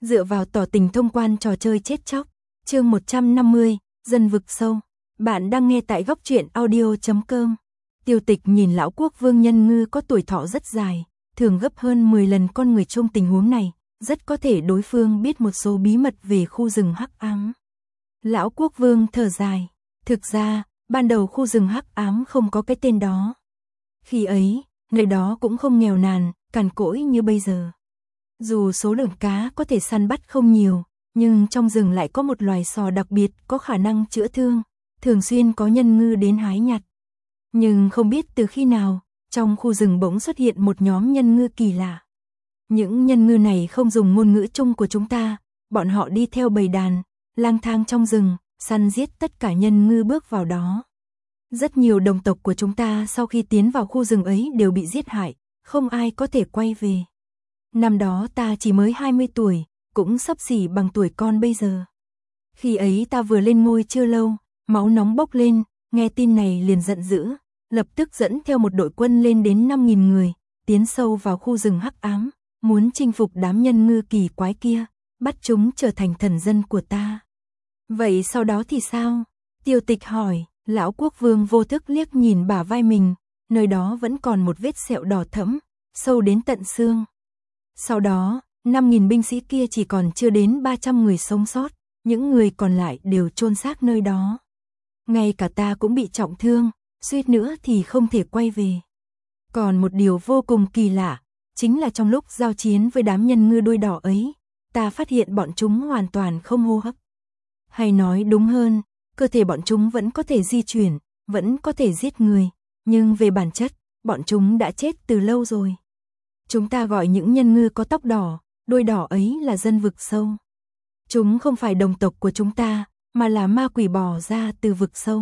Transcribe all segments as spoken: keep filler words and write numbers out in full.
Dựa vào tỏ tình thông quan trò chơi chết chóc. Chương một trăm năm mươi, dân vực sâu. Bạn đang nghe tại góc truyện audio chấm com. Tiêu Tịch nhìn lão quốc vương Nhân Ngư có tuổi thọ rất dài, thường gấp hơn mười lần con người trong tình huống này, rất có thể đối phương biết một số bí mật về khu rừng hắc ám. Lão quốc vương thở dài, thực ra, ban đầu khu rừng hắc ám không có cái tên đó. Khi ấy, nơi đó cũng không nghèo nàn, cằn cỗi như bây giờ. Dù số lượng cá có thể săn bắt không nhiều, nhưng trong rừng lại có một loài sò đặc biệt có khả năng chữa thương, thường xuyên có nhân ngư đến hái nhặt. Nhưng không biết từ khi nào, trong khu rừng bỗng xuất hiện một nhóm nhân ngư kỳ lạ. Những nhân ngư này không dùng ngôn ngữ chung của chúng ta, bọn họ đi theo bầy đàn, lang thang trong rừng, săn giết tất cả nhân ngư bước vào đó. Rất nhiều đồng tộc của chúng ta sau khi tiến vào khu rừng ấy đều bị giết hại, không ai có thể quay về. Năm đó ta chỉ mới hai mươi tuổi, cũng xấp xỉ bằng tuổi con bây giờ. Khi ấy ta vừa lên ngôi chưa lâu, máu nóng bốc lên, nghe tin này liền giận dữ, lập tức dẫn theo một đội quân lên đến năm nghìn người, tiến sâu vào khu rừng hắc ám, muốn chinh phục đám nhân ngư kỳ quái kia, bắt chúng trở thành thần dân của ta. Vậy sau đó thì sao? Tiêu Tịch hỏi. Lão quốc vương vô thức liếc nhìn bả vai mình, nơi đó vẫn còn một vết sẹo đỏ thẫm, sâu đến tận xương. Sau đó, năm nghìn binh sĩ kia chỉ còn chưa đến ba trăm người sống sót, những người còn lại đều chôn xác nơi đó. Ngay cả ta cũng bị trọng thương, suýt nữa thì không thể quay về. Còn một điều vô cùng kỳ lạ, chính là trong lúc giao chiến với đám nhân ngư đuôi đỏ ấy, ta phát hiện bọn chúng hoàn toàn không hô hấp. Hay nói đúng hơn, cơ thể bọn chúng vẫn có thể di chuyển, vẫn có thể giết người, nhưng về bản chất, bọn chúng đã chết từ lâu rồi. Chúng ta gọi những nhân ngư có tóc đỏ, đuôi đỏ ấy là dân vực sâu. Chúng không phải đồng tộc của chúng ta, mà là ma quỷ bò ra từ vực sâu.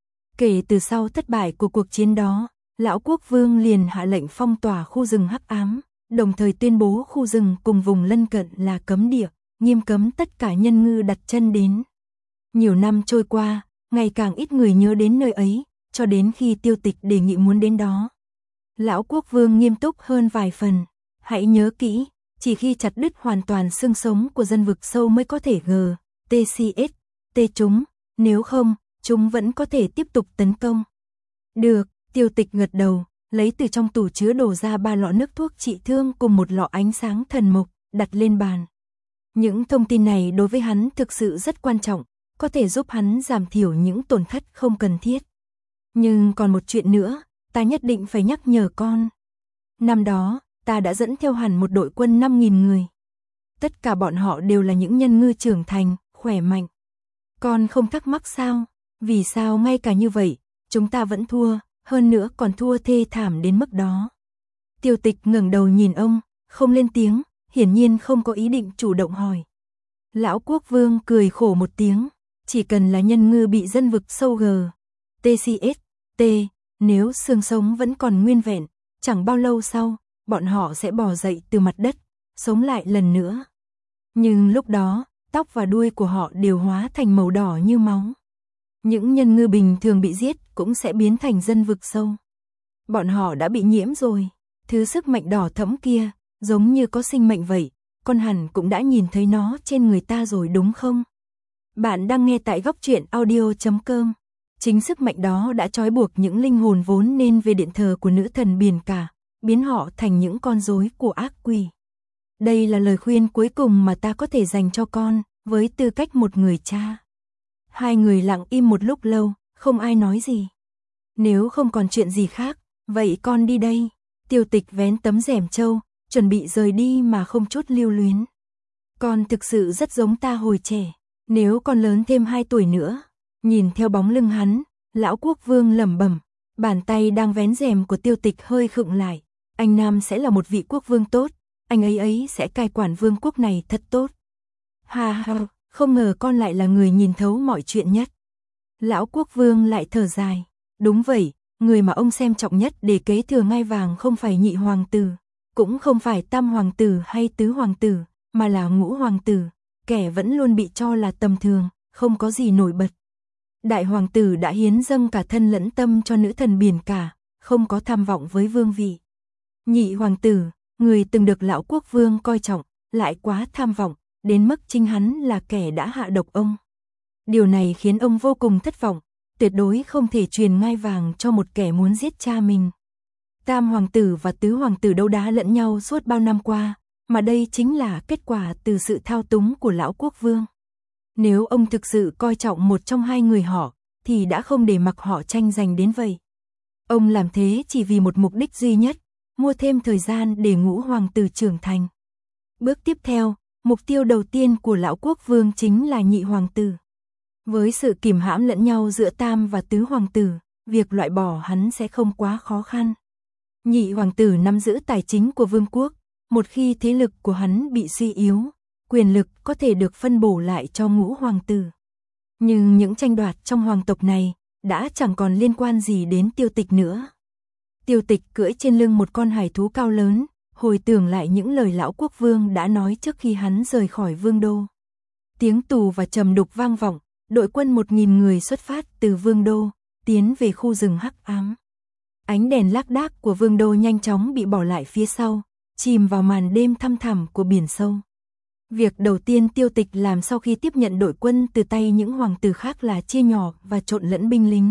Kể từ sau thất bại của cuộc chiến đó, lão quốc vương liền hạ lệnh phong tỏa khu rừng hắc ám, đồng thời tuyên bố khu rừng cùng vùng lân cận là cấm địa, nghiêm cấm tất cả nhân ngư đặt chân đến. Nhiều năm trôi qua, ngày càng ít người nhớ đến nơi ấy, cho đến khi Tiêu Tịch đề nghị muốn đến đó. Lão quốc vương nghiêm túc hơn vài phần, hãy nhớ kỹ, chỉ khi chặt đứt hoàn toàn xương sống của dân vực sâu mới có thể g, tcs, t chúng, nếu không, chúng vẫn có thể tiếp tục tấn công. Được, Tiêu Tịch gật đầu, lấy từ trong tủ chứa đổ ra ba lọ nước thuốc trị thương cùng một lọ ánh sáng thần mộc, đặt lên bàn. Những thông tin này đối với hắn thực sự rất quan trọng, có thể giúp hắn giảm thiểu những tổn thất không cần thiết. Nhưng còn một chuyện nữa, ta nhất định phải nhắc nhở con. Năm đó, ta đã dẫn theo hẳn một đội quân năm nghìn người. Tất cả bọn họ đều là những nhân ngư trưởng thành, khỏe mạnh. Con không thắc mắc sao? Vì sao ngay cả như vậy, chúng ta vẫn thua, hơn nữa còn thua thê thảm đến mức đó. Tiêu Tịch ngẩng đầu nhìn ông, không lên tiếng, hiển nhiên không có ý định chủ động hỏi. Lão quốc vương cười khổ một tiếng. Chỉ cần là nhân ngư bị dân vực sâu g, tcs, t, nếu xương sống vẫn còn nguyên vẹn, chẳng bao lâu sau, bọn họ sẽ bò dậy từ mặt đất, sống lại lần nữa. Nhưng lúc đó, tóc và đuôi của họ đều hóa thành màu đỏ như máu. Những nhân ngư bình thường bị giết cũng sẽ biến thành dân vực sâu. Bọn họ đã bị nhiễm rồi, thứ sức mạnh đỏ thẫm kia, giống như có sinh mệnh vậy, con hẳn cũng đã nhìn thấy nó trên người ta rồi đúng không? Bạn đang nghe tại góc truyện audio chấm com. Chính sức mạnh đó đã trói buộc những linh hồn vốn nên về điện thờ của nữ thần biển cả, biến họ thành những con rối của ác quỷ. Đây là lời khuyên cuối cùng mà ta có thể dành cho con, với tư cách một người cha. Hai người lặng im một lúc lâu, không ai nói gì. Nếu không còn chuyện gì khác, vậy con đi đây. Tiêu Tịch vén tấm rèm trâu, chuẩn bị rời đi mà không chút lưu luyến. Con thực sự rất giống ta hồi trẻ. Nếu còn lớn thêm hai tuổi nữa, nhìn theo bóng lưng hắn, lão quốc vương lẩm bẩm, bàn tay đang vén rèm của Tiêu Tịch hơi khựng lại, anh Nam sẽ là một vị quốc vương tốt, anh ấy ấy sẽ cai quản vương quốc này thật tốt. Ha ha, không ngờ con lại là người nhìn thấu mọi chuyện nhất. Lão quốc vương lại thở dài, đúng vậy, người mà ông xem trọng nhất để kế thừa ngai vàng không phải nhị hoàng tử, cũng không phải tam hoàng tử hay tứ hoàng tử, mà là ngũ hoàng tử. Kẻ vẫn luôn bị cho là tầm thường, không có gì nổi bật. Đại hoàng tử đã hiến dâng cả thân lẫn tâm cho nữ thần biển cả, không có tham vọng với vương vị. Nhị hoàng tử, người từng được lão quốc vương coi trọng, lại quá tham vọng, đến mức chính hắn là kẻ đã hạ độc ông. Điều này khiến ông vô cùng thất vọng, tuyệt đối không thể truyền ngai vàng cho một kẻ muốn giết cha mình. Tam hoàng tử và tứ hoàng tử đấu đá lẫn nhau suốt bao năm qua, mà đây chính là kết quả từ sự thao túng của lão quốc vương. Nếu ông thực sự coi trọng một trong hai người họ, thì đã không để mặc họ tranh giành đến vậy. Ông làm thế chỉ vì một mục đích duy nhất, mua thêm thời gian để ngũ hoàng tử trưởng thành. Bước tiếp theo, mục tiêu đầu tiên của lão quốc vương chính là nhị hoàng tử. Với sự kìm hãm lẫn nhau giữa tam và tứ hoàng tử, việc loại bỏ hắn sẽ không quá khó khăn. Nhị hoàng tử nắm giữ tài chính của vương quốc, một khi thế lực của hắn bị suy yếu, quyền lực có thể được phân bổ lại cho ngũ hoàng tử. Nhưng những tranh đoạt trong hoàng tộc này đã chẳng còn liên quan gì đến Tiêu Tịch nữa. Tiêu Tịch cưỡi trên lưng một con hải thú cao lớn, hồi tưởng lại những lời lão quốc vương đã nói trước khi hắn rời khỏi vương đô. Tiếng tù và trầm đục vang vọng, đội quân một nghìn người xuất phát từ vương đô, tiến về khu rừng hắc ám. Ánh đèn lác đác của vương đô nhanh chóng bị bỏ lại phía sau, chìm vào màn đêm thăm thẳm của biển sâu. Việc đầu tiên Tiêu Tịch làm sau khi tiếp nhận đội quân từ tay những hoàng tử khác là chia nhỏ và trộn lẫn binh lính.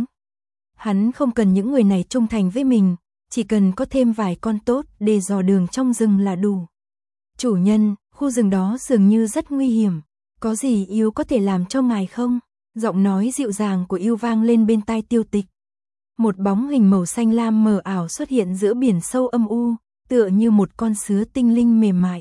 Hắn không cần những người này trung thành với mình, chỉ cần có thêm vài con tốt để dò đường trong rừng là đủ. Chủ nhân, khu rừng đó dường như rất nguy hiểm, có gì yêu có thể làm cho ngài không? Giọng nói dịu dàng của yêu vang lên bên tai Tiêu Tịch. Một bóng hình màu xanh lam mờ ảo xuất hiện giữa biển sâu âm u, tựa như một con sứa tinh linh mềm mại.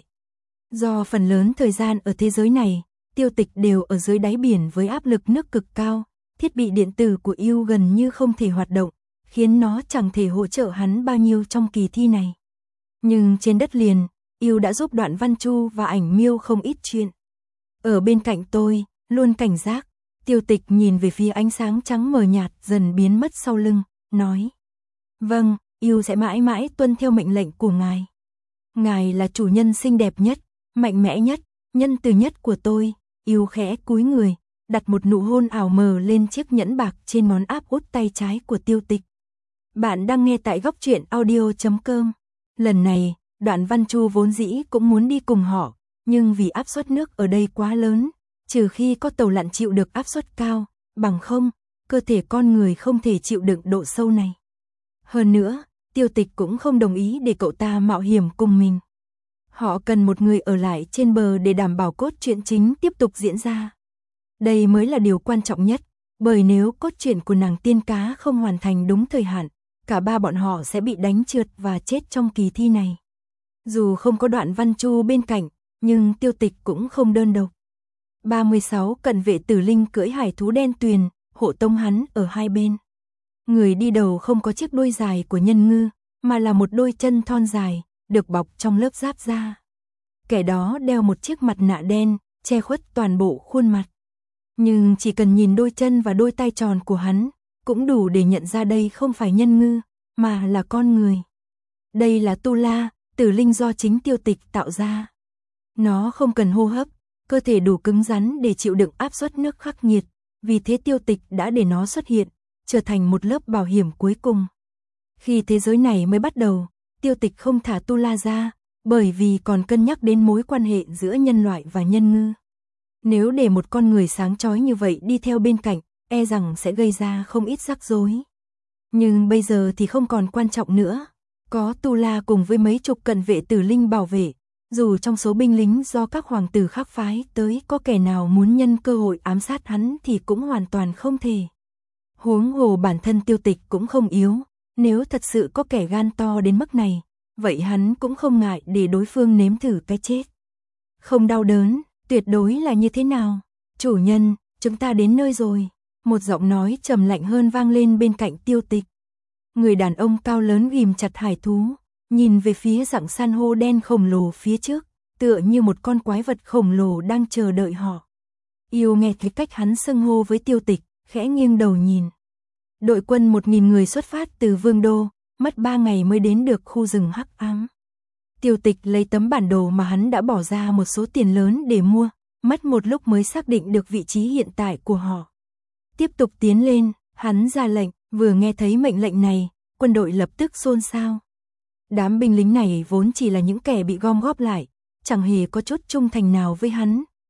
Do phần lớn thời gian ở thế giới này, Tiêu Tịch đều ở dưới đáy biển với áp lực nước cực cao, thiết bị điện tử của yêu gần như không thể hoạt động, khiến nó chẳng thể hỗ trợ hắn bao nhiêu trong kỳ thi này. Nhưng trên đất liền, yêu đã giúp Đoạn Văn Chu và Ảnh Miêu không ít chuyện. Ở bên cạnh tôi, luôn cảnh giác. Tiêu Tịch nhìn về phía ánh sáng trắng mờ nhạt dần biến mất sau lưng, nói: Vâng, yêu sẽ mãi mãi tuân theo mệnh lệnh của ngài. Ngài là chủ nhân xinh đẹp nhất, mạnh mẽ nhất, nhân từ nhất của tôi. Yêu khẽ cúi người, đặt một nụ hôn ảo mờ lên chiếc nhẫn bạc trên ngón áp út tay trái của Tiêu Tịch. Bạn đang nghe tại góc truyện audio chấm com. Lần này, Đoạn Văn Chu vốn dĩ cũng muốn đi cùng họ, nhưng vì áp suất nước ở đây quá lớn, trừ khi có tàu lặn chịu được áp suất cao, bằng không, cơ thể con người không thể chịu đựng độ sâu này. Hơn nữa, Tiêu Tịch cũng không đồng ý để cậu ta mạo hiểm cùng mình. Họ cần một người ở lại trên bờ để đảm bảo cốt truyện chính tiếp tục diễn ra. Đây mới là điều quan trọng nhất, bởi nếu cốt truyện của nàng tiên cá không hoàn thành đúng thời hạn, cả ba bọn họ sẽ bị đánh trượt và chết trong kỳ thi này. Dù không có Đoạn Văn Chu bên cạnh, nhưng Tiêu Tịch cũng không đơn độc. ba mươi sáu cận vệ tử linh cưỡi hải thú đen tuyền, hộ tống hắn ở hai bên. Người đi đầu không có chiếc đuôi dài của nhân ngư, mà là một đôi chân thon dài, được bọc trong lớp giáp da. Kẻ đó đeo một chiếc mặt nạ đen, che khuất toàn bộ khuôn mặt. Nhưng chỉ cần nhìn đôi chân và đôi tay tròn của hắn, cũng đủ để nhận ra đây không phải nhân ngư, mà là con người. Đây là Tu La, tử linh do chính Tiêu Tịch tạo ra. Nó không cần hô hấp, cơ thể đủ cứng rắn để chịu đựng áp suất nước khắc nghiệt, vì thế Tiêu Tịch đã để nó xuất hiện, trở thành một lớp bảo hiểm cuối cùng. Khi thế giới này mới bắt đầu, Tiêu Tịch không thả Tu La ra, bởi vì còn cân nhắc đến mối quan hệ giữa nhân loại và nhân ngư. Nếu để một con người sáng chói như vậy đi theo bên cạnh, e rằng sẽ gây ra không ít rắc rối. Nhưng bây giờ thì không còn quan trọng nữa. Có Tu La cùng với mấy chục cận vệ tử linh bảo vệ, dù trong số binh lính do các hoàng tử khác phái tới có kẻ nào muốn nhân cơ hội ám sát hắn thì cũng hoàn toàn không thể. Huống hồ bản thân Tiêu Tịch cũng không yếu, nếu thật sự có kẻ gan to đến mức này, vậy hắn cũng không ngại để đối phương nếm thử cái chết. Không đau đớn, tuyệt đối là như thế nào? Chủ nhân, chúng ta đến nơi rồi. Một giọng nói trầm lạnh hơn vang lên bên cạnh Tiêu Tịch. Người đàn ông cao lớn ghim chặt hải thú, nhìn về phía dạng san hô đen khổng lồ phía trước, tựa như một con quái vật khổng lồ đang chờ đợi họ. Yêu nghe cái cách hắn xưng hô với Tiêu Tịch, khẽ nghiêng đầu nhìn. Đội quân một nghìn người xuất phát từ Vương Đô, mất ba ngày mới đến được khu rừng hắc ám. Tiêu Tịch lấy tấm bản đồ mà hắn đã bỏ ra một số tiền lớn để mua, mất một lúc mới xác định được vị trí hiện tại của họ. Tiếp tục tiến lên, hắn ra lệnh, vừa nghe thấy mệnh lệnh này, quân đội lập tức xôn xao. Đám binh lính này vốn chỉ là những kẻ bị gom góp lại, chẳng hề có chút trung thành nào với hắn,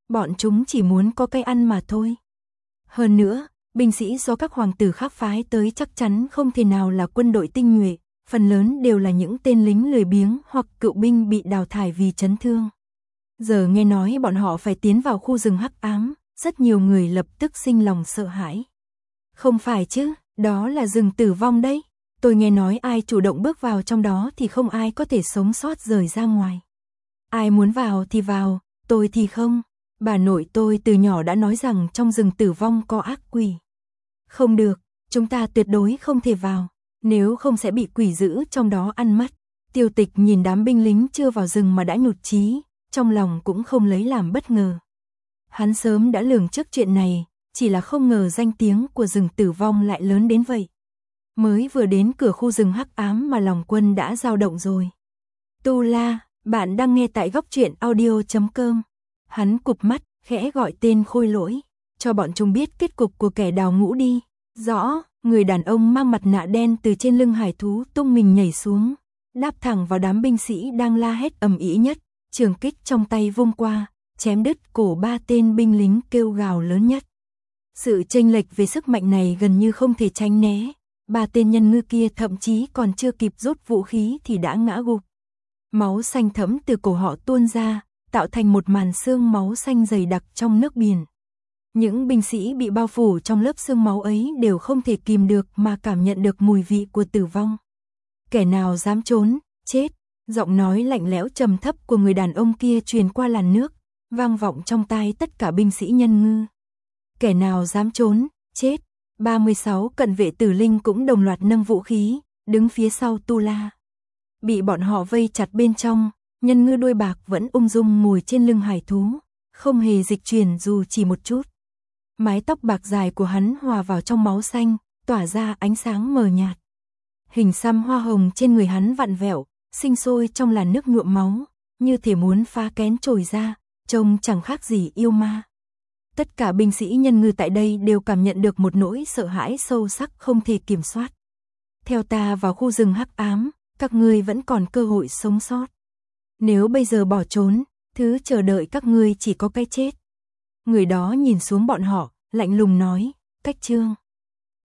bọn chúng chỉ muốn có cái ăn mà thôi. Hơn nữa, binh sĩ do các hoàng tử khác phái tới chắc chắn không thể nào là quân đội tinh nhuệ, phần lớn đều là những tên lính lười biếng hoặc cựu binh bị đào thải vì chấn thương. Giờ nghe nói bọn họ phải tiến vào khu rừng hắc ám, rất nhiều người lập tức sinh lòng sợ hãi. Không phải chứ, đó là rừng tử vong đấy. Tôi nghe nói ai chủ động bước vào trong đó thì không ai có thể sống sót rời ra ngoài. Ai muốn vào thì vào, tôi thì không. Bà nội tôi từ nhỏ đã nói rằng trong rừng tử vong có ác quỷ. Không được, chúng ta tuyệt đối không thể vào, nếu không sẽ bị quỷ dữ trong đó ăn mất. Tiêu Tịch nhìn đám binh lính chưa vào rừng mà đã nhụt chí, trong lòng cũng không lấy làm bất ngờ. Hắn sớm đã lường trước chuyện này, chỉ là không ngờ danh tiếng của rừng tử vong lại lớn đến vậy. Mới vừa đến cửa khu rừng hắc ám mà lòng quân đã dao động rồi. Tu La, bạn đang nghe tại góc truyện audio chấm com. Hắn cụp mắt, khẽ gọi tên Khôi Lỗi, cho bọn chúng biết kết cục của kẻ đào ngũ đi. Rõ, người đàn ông mang mặt nạ đen từ trên lưng hải thú tung mình nhảy xuống, đáp thẳng vào đám binh sĩ đang la hét ầm ĩ nhất, trường kích trong tay vung qua, chém đứt cổ ba tên binh lính kêu gào lớn nhất. Sự chênh lệch về sức mạnh này gần như không thể tránh né, ba tên nhân ngư kia thậm chí còn chưa kịp rút vũ khí thì đã ngã gục. Máu xanh thẫm từ cổ họ tuôn ra, tạo thành một màn sương máu xanh dày đặc trong nước biển. Những binh sĩ bị bao phủ trong lớp sương máu ấy đều không thể kìm được mà cảm nhận được mùi vị của tử vong. Kẻ nào dám trốn, chết. Giọng nói lạnh lẽo trầm thấp của người đàn ông kia truyền qua làn nước, vang vọng trong tai tất cả binh sĩ nhân ngư. Kẻ nào dám trốn, chết. ba mươi sáu cận vệ tử linh cũng đồng loạt nâng vũ khí, đứng phía sau Tu La. Bị bọn họ vây chặt bên trong, nhân ngư đuôi bạc vẫn ung dung ngồi trên lưng hải thú, không hề dịch chuyển dù chỉ một chút. Mái tóc bạc dài của hắn hòa vào trong máu xanh, tỏa ra ánh sáng mờ nhạt. Hình xăm hoa hồng trên người hắn vặn vẹo, sinh sôi trong làn nước nhuộm máu, như thể muốn phá kén trồi ra, trông chẳng khác gì yêu ma. Tất cả binh sĩ nhân ngư tại đây đều cảm nhận được một nỗi sợ hãi sâu sắc không thể kiểm soát. Theo ta vào khu rừng hắc ám, các ngươi vẫn còn cơ hội sống sót. Nếu bây giờ bỏ trốn, thứ chờ đợi các ngươi chỉ có cái chết. Người đó nhìn xuống bọn họ, lạnh lùng nói, Cách Trương.